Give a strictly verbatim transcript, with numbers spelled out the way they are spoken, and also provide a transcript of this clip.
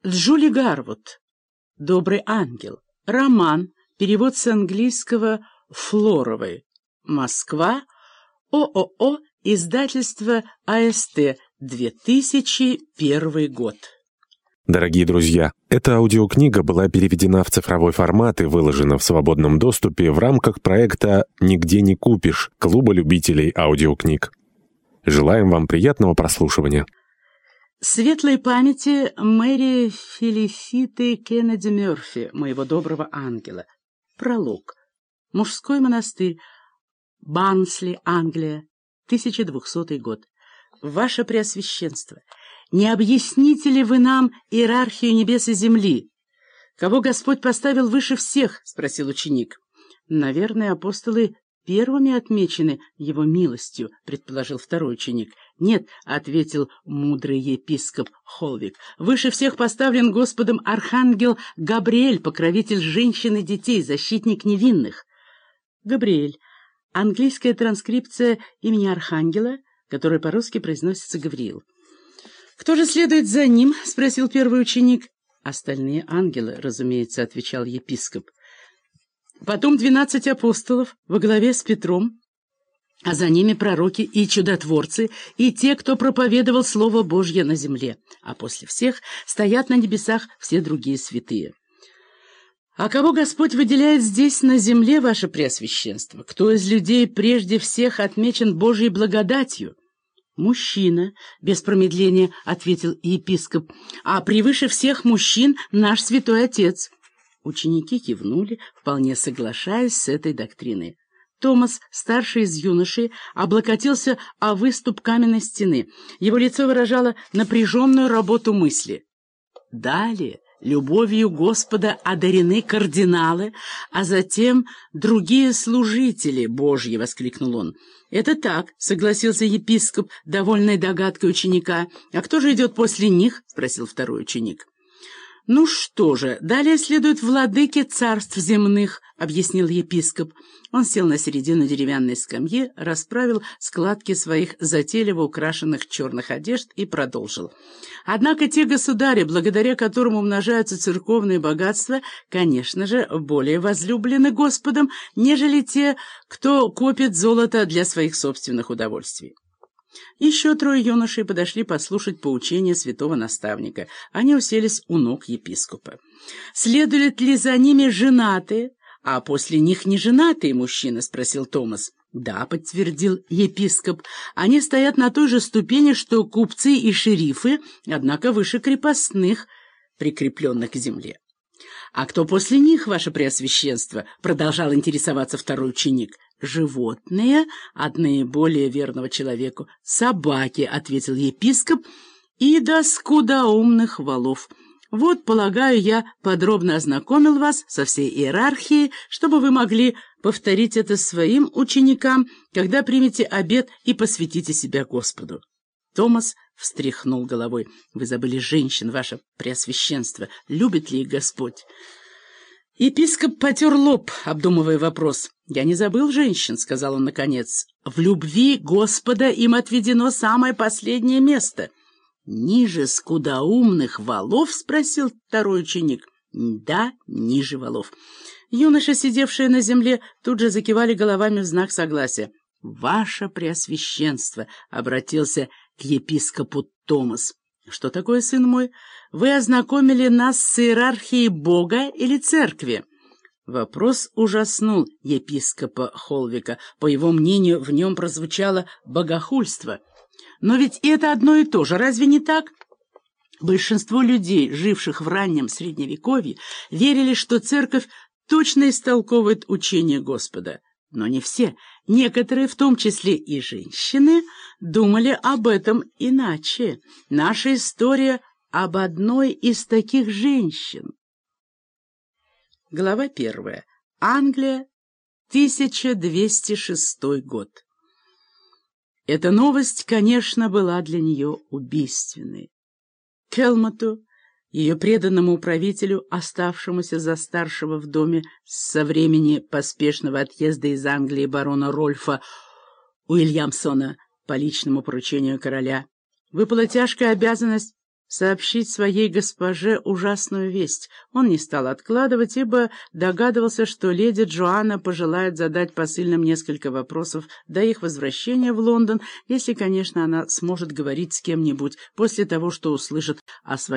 Джули Гарвуд. «Добрый ангел». Роман. Перевод с английского Флоровой. Москва. ООО. Издательство АСТ. две тысячи первый год. Дорогие друзья, эта аудиокнига была переведена в цифровой формат и выложена в свободном доступе в рамках проекта «Нигде не купишь» Клуба любителей аудиокниг. Желаем вам приятного прослушивания. Светлой памяти Мэри Фелиситы Кеннеди Мёрфи, моего доброго ангела. Пролог. Мужской монастырь. Барнсли, Англия. тысяча двухсотый год. Ваше Преосвященство, не объясните ли вы нам иерархию небес и земли? Кого Господь поставил выше всех? — спросил ученик. Наверное, апостолы первыми отмечены его милостью, — предположил второй ученик. Нет, — ответил мудрый епископ Холвик, — выше всех поставлен Господом архангел Габриэль, покровитель женщин и детей, защитник невинных. Габриэль. Английская транскрипция имени архангела, которая по-русски произносится Гавриил. «Кто же следует за ним?» — спросил первый ученик. «Остальные ангелы, разумеется», — отвечал епископ. «Потом двенадцать апостолов во главе с Петром, а за ними пророки и чудотворцы, и те, кто проповедовал Слово Божье на земле, а после всех стоят на небесах все другие святые». «А кого Господь выделяет здесь, на земле, ваше Преосвященство? Кто из людей прежде всех отмечен Божьей благодатью?» «Мужчина», — без промедления ответил епископ, «а превыше всех мужчин наш святой отец». Ученики кивнули, вполне соглашаясь с этой доктриной. Томас, старший из юношей, облокотился о выступ каменной стены. Его лицо выражало напряженную работу мысли. Далее любовью Господа одарены кардиналы, а затем другие служители Божьи, — воскликнул он. — Это так, — согласился епископ, довольный догадкой ученика. — А кто же идет после них? — спросил второй ученик. — Ну что же, далее следуют владыки царств земных, — объяснил епископ. Он сел на середину деревянной скамьи, расправил складки своих затейливо украшенных черных одежд и продолжил. Однако те государи, благодаря которым умножаются церковные богатства, конечно же, более возлюблены Господом, нежели те, кто копит золото для своих собственных удовольствий. Еще трое юношей подошли послушать поучения святого наставника. Они уселись у ног епископа. «Следуют ли за ними женатые, а после них неженатые мужчины?» — спросил Томас. «Да», — подтвердил епископ, — «они стоят на той же ступени, что купцы и шерифы, однако выше крепостных, прикрепленных к земле». «А кто после них, ваше Преосвященство?» — продолжал интересоваться второй ученик. «Животные от наиболее верного человеку. Собаки», — ответил епископ, — «и до скудоумных волов. Вот, полагаю, я подробно ознакомил вас со всей иерархией, чтобы вы могли повторить это своим ученикам, когда примете обет и посвятите себя Господу». Томас встряхнул головой. «Вы забыли женщин, ваше Преосвященство. Любит ли их Господь?» Епископ потер лоб, обдумывая вопрос. «Я не забыл женщин», — сказал он наконец. «В любви Господа им отведено самое последнее место». «Ниже скудоумных волов?» — спросил второй ученик. «Да, ниже волов». Юноши, сидевшие на земле, тут же закивали головами в знак согласия. «Ваше Преосвященство», — обратился к епископу Томас. «Что такое, сын мой? Вы ознакомили нас с иерархией Бога или церкви?» Вопрос ужаснул епископа Холвика. По его мнению, в нем прозвучало богохульство. «Но ведь это одно и то же, разве не так?» Большинство людей, живших в раннем Средневековье, верили, что церковь точно истолковывает учение Господа. Но не все. Некоторые, в том числе и женщины, думали об этом иначе. Наша история об одной из таких женщин. Глава первая. Англия, тысяча двести шестой год. Эта новость, конечно, была для нее убийственной. Келмоту, ее преданному управителю, оставшемуся за старшего в доме со времени поспешного отъезда из Англии барона Рольфа Уильямсона по личному поручению короля, выпала тяжкая обязанность сообщить своей госпоже ужасную весть. Он не стал откладывать, ибо догадывался, что леди Джоанна пожелает задать посыльным несколько вопросов до их возвращения в Лондон, если, конечно, она сможет говорить с кем-нибудь после того, что услышит о своей